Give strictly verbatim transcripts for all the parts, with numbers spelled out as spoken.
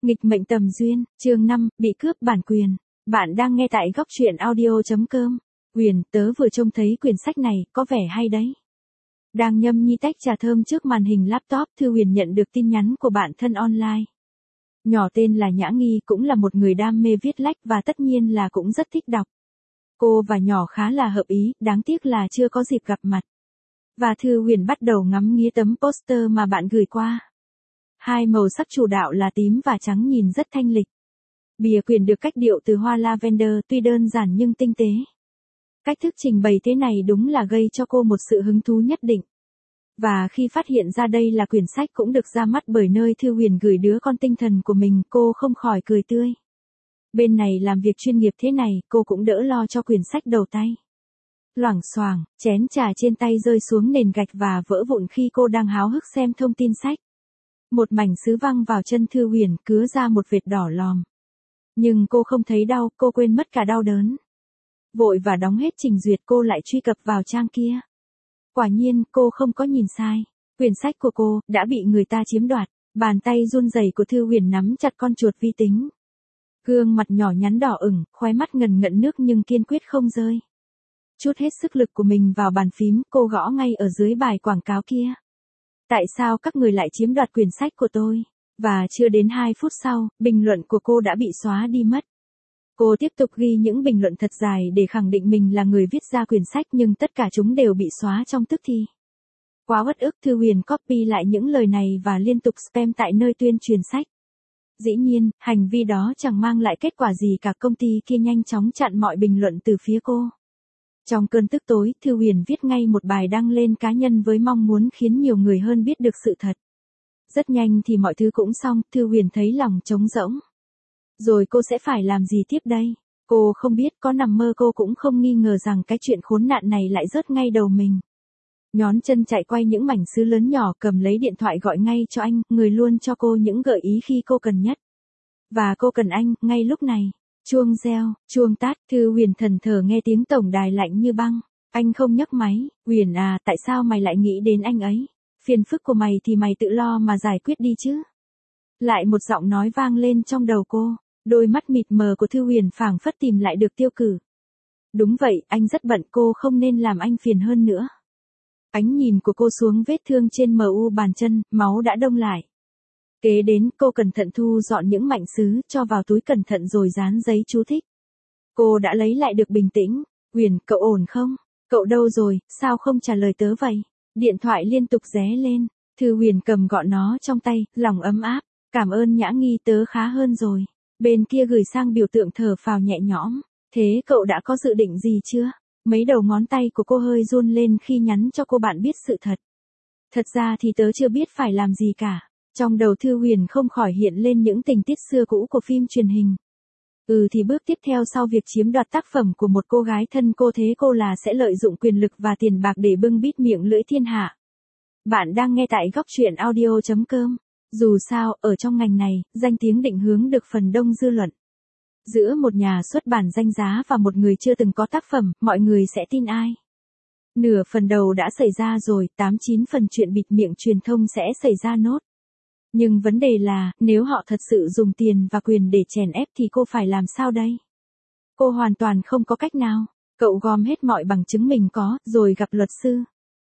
Nghịch mệnh tầm duyên, chương năm, bị cướp bản quyền. Bạn đang nghe tại góc truyện audio chấm com. Huyền, tớ vừa trông thấy quyển sách này, có vẻ hay đấy. Đang nhâm nhi tách trà thơm trước màn hình laptop, Thư Huyền nhận được tin nhắn của bạn thân online. Nhỏ tên là Nhã Nghi, cũng là một người đam mê viết lách và tất nhiên là cũng rất thích đọc. Cô và nhỏ khá là hợp ý, đáng tiếc là chưa có dịp gặp mặt. Và Thư Huyền bắt đầu ngắm nghía tấm poster mà bạn gửi qua. Hai màu sắc chủ đạo là tím và trắng nhìn rất thanh lịch. Bìa quyển được cách điệu từ hoa lavender, tuy đơn giản nhưng tinh tế. Cách thức trình bày thế này đúng là gây cho cô một sự hứng thú nhất định. Và khi phát hiện ra đây là quyển sách cũng được ra mắt bởi nơi Thư Huyền gửi đứa con tinh thần của mình, cô không khỏi cười tươi. Bên này làm việc chuyên nghiệp thế này, cô cũng đỡ lo cho quyển sách đầu tay. Loảng xoảng, chén trà trên tay rơi xuống nền gạch và vỡ vụn khi cô đang háo hức xem thông tin sách. Một mảnh sứ văng vào chân Thư Huyền, cứa ra một vệt đỏ lòm. Nhưng cô không thấy đau, cô quên mất cả đau đớn. Vội và đóng hết trình duyệt, cô lại truy cập vào trang kia. Quả nhiên, cô không có nhìn sai. Quyển sách của cô đã bị người ta chiếm đoạt. Bàn tay run rẩy của Thư Huyền nắm chặt con chuột vi tính. Gương mặt nhỏ nhắn đỏ ửng, khóe mắt ngần ngận nước nhưng kiên quyết không rơi. Chút hết sức lực của mình vào bàn phím, cô gõ ngay ở dưới bài quảng cáo kia. Tại sao các người lại chiếm đoạt quyển sách của tôi? Và chưa đến hai phút sau, bình luận của cô đã bị xóa đi mất. Cô tiếp tục ghi những bình luận thật dài để khẳng định mình là người viết ra quyển sách, nhưng tất cả chúng đều bị xóa trong tức thì. Quá uất ức, Thư Huyền copy lại những lời này và liên tục spam tại nơi tuyên truyền sách. Dĩ nhiên, hành vi đó chẳng mang lại kết quả gì cả, công ty kia nhanh chóng chặn mọi bình luận từ phía cô. Trong cơn tức tối, Thư Huyền viết ngay một bài đăng lên cá nhân với mong muốn khiến nhiều người hơn biết được sự thật. Rất nhanh thì mọi thứ cũng xong, Thư Huyền thấy lòng trống rỗng. Rồi cô sẽ phải làm gì tiếp đây? Cô không biết, có nằm mơ cô cũng không nghi ngờ rằng cái chuyện khốn nạn này lại rớt ngay đầu mình. Nhón chân chạy quay những mảnh sứ lớn nhỏ, cầm lấy điện thoại gọi ngay cho anh, người luôn cho cô những gợi ý khi cô cần nhất. Và cô cần anh, ngay lúc này. Chuông reo, chuông tát, Thư Huyền thần thờ nghe tiếng tổng đài lạnh như băng. Anh không nhấc máy. Huyền à, tại sao mày lại nghĩ đến anh ấy? Phiền phức của mày thì mày tự lo mà giải quyết đi chứ. Lại một giọng nói vang lên trong đầu cô. Đôi mắt mịt mờ của Thư Huyền phảng phất tìm lại được tiêu cử. Đúng vậy, anh rất bận, cô không nên làm anh phiền hơn nữa. Ánh nhìn của cô xuống vết thương trên mờ u bàn chân, máu đã đông lại. Kế đến, cô cẩn thận thu dọn những mảnh sứ, cho vào túi cẩn thận rồi dán giấy chú thích. Cô đã lấy lại được bình tĩnh. Huyền, cậu ổn không? Cậu đâu rồi, sao không trả lời tớ vậy? Điện thoại liên tục ré lên. Thư Huyền cầm gọn nó trong tay, lòng ấm áp. Cảm ơn Nhã Nghi, tớ khá hơn rồi. Bên kia gửi sang biểu tượng thở phào nhẹ nhõm. Thế cậu đã có dự định gì chưa? Mấy đầu ngón tay của cô hơi run lên khi nhắn cho cô bạn biết sự thật. Thật ra thì tớ chưa biết phải làm gì cả. Trong đầu Thư Huyền không khỏi hiện lên những tình tiết xưa cũ của phim truyền hình. Ừ thì bước tiếp theo sau việc chiếm đoạt tác phẩm của một cô gái thân cô thế cô là sẽ lợi dụng quyền lực và tiền bạc để bưng bít miệng lưỡi thiên hạ. Bạn đang nghe tại góc truyện audio chấm com. Dù sao, ở trong ngành này, danh tiếng định hướng được phần đông dư luận. Giữa một nhà xuất bản danh giá và một người chưa từng có tác phẩm, mọi người sẽ tin ai? Nửa phần đầu đã xảy ra rồi, tám chín phần chuyện bịt miệng truyền thông sẽ xảy ra nốt. Nhưng vấn đề là, nếu họ thật sự dùng tiền và quyền để chèn ép thì cô phải làm sao đây? Cô hoàn toàn không có cách nào. Cậu gom hết mọi bằng chứng mình có, rồi gặp luật sư.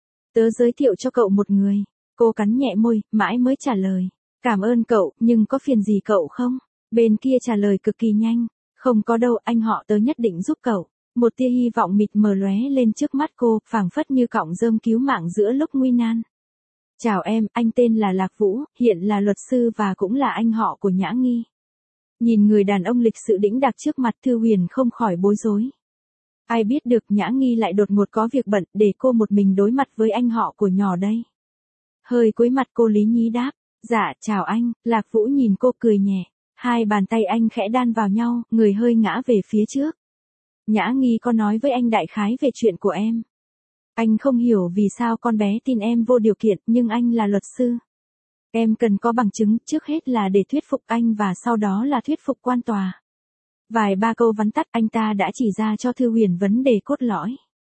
Tớ giới thiệu cho cậu một người. Cô cắn nhẹ môi, mãi mới trả lời. Cảm ơn cậu, nhưng có phiền gì cậu không? Bên kia trả lời cực kỳ nhanh. Không có đâu, anh họ tớ nhất định giúp cậu. Một tia hy vọng mịt mờ lóe lên trước mắt cô, phảng phất như cọng rơm cứu mạng giữa lúc nguy nan. Chào em, anh tên là Lạc Vũ, hiện là luật sư và cũng là anh họ của Nhã Nghi. Nhìn người đàn ông lịch sự đĩnh đạc trước mặt, Thư Huyền không khỏi bối rối. Ai biết được Nhã Nghi lại đột ngột có việc bận để cô một mình đối mặt với anh họ của nhỏ đây. Hơi cúi mặt cô lý nhí đáp. Dạ, chào anh. Lạc Vũ nhìn cô cười nhẹ. Hai bàn tay anh khẽ đan vào nhau, người hơi ngã về phía trước. Nhã Nghi có nói với anh đại khái về chuyện của em. Anh không hiểu vì sao con bé tin em vô điều kiện, nhưng anh là luật sư. Em cần có bằng chứng, trước hết là để thuyết phục anh và sau đó là thuyết phục quan tòa. Vài ba câu vắn tắt anh ta đã chỉ ra cho Thư Huyền vấn đề cốt lõi.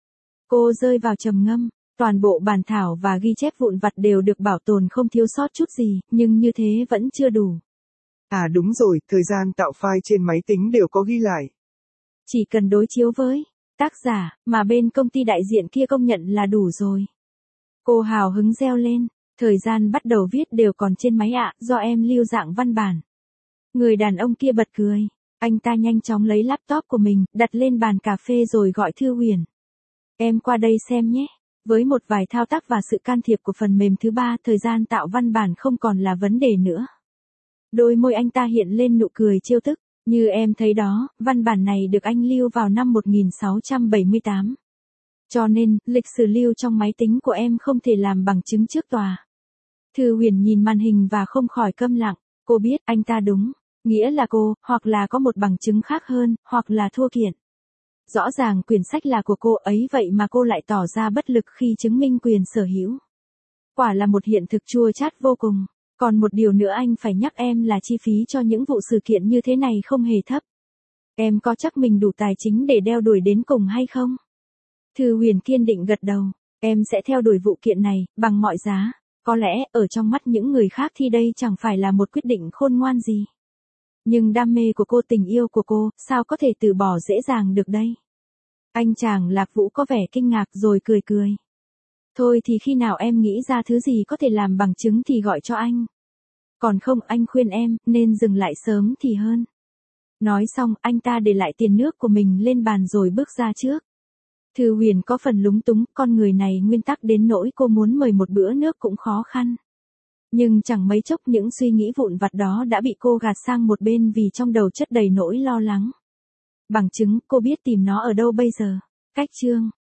Cô rơi vào trầm ngâm. Toàn bộ bản thảo và ghi chép vụn vặt đều được bảo tồn không thiếu sót chút gì, nhưng như thế vẫn chưa đủ. À đúng rồi, thời gian tạo file trên máy tính đều có ghi lại. Chỉ cần đối chiếu với tác giả mà bên công ty đại diện kia công nhận là đủ rồi. Cô hào hứng reo lên, thời gian bắt đầu viết đều còn trên máy ạ, do em lưu dạng văn bản. Người đàn ông kia bật cười, anh ta nhanh chóng lấy laptop của mình, đặt lên bàn cà phê rồi gọi Thư Huyền. Em qua đây xem nhé. Với một vài thao tác và sự can thiệp của phần mềm thứ ba, thời gian tạo văn bản không còn là vấn đề nữa. Đôi môi anh ta hiện lên nụ cười trêu tức, như em thấy đó, văn bản này được anh lưu vào năm một nghìn sáu trăm bảy mươi tám. Cho nên, lịch sử lưu trong máy tính của em không thể làm bằng chứng trước tòa. Thư Huyền nhìn màn hình và không khỏi câm lặng, cô biết anh ta đúng, nghĩa là cô, hoặc là có một bằng chứng khác hơn, hoặc là thua kiện. Rõ ràng quyển sách là của cô ấy vậy mà cô lại tỏ ra bất lực khi chứng minh quyền sở hữu. Quả là một hiện thực chua chát vô cùng. Còn một điều nữa anh phải nhắc em là chi phí cho những vụ sự kiện như thế này không hề thấp. Em có chắc mình đủ tài chính để đeo đuổi đến cùng hay không? Thư Huyền kiên định gật đầu, em sẽ theo đuổi vụ kiện này, bằng mọi giá. Có lẽ, ở trong mắt những người khác thì đây chẳng phải là một quyết định khôn ngoan gì. Nhưng đam mê của cô, tình yêu của cô, sao có thể từ bỏ dễ dàng được đây? Anh chàng Lạc Vũ có vẻ kinh ngạc rồi cười cười. Thôi thì khi nào em nghĩ ra thứ gì có thể làm bằng chứng thì gọi cho anh. Còn không, anh khuyên em, nên dừng lại sớm thì hơn. Nói xong, anh ta để lại tiền nước của mình lên bàn rồi bước ra trước. Thư Huyền có phần lúng túng, con người này nguyên tắc đến nỗi cô muốn mời một bữa nước cũng khó khăn. Nhưng chẳng mấy chốc những suy nghĩ vụn vặt đó đã bị cô gạt sang một bên vì trong đầu chất đầy nỗi lo lắng. Bằng chứng, cô biết tìm nó ở đâu bây giờ? Cách chương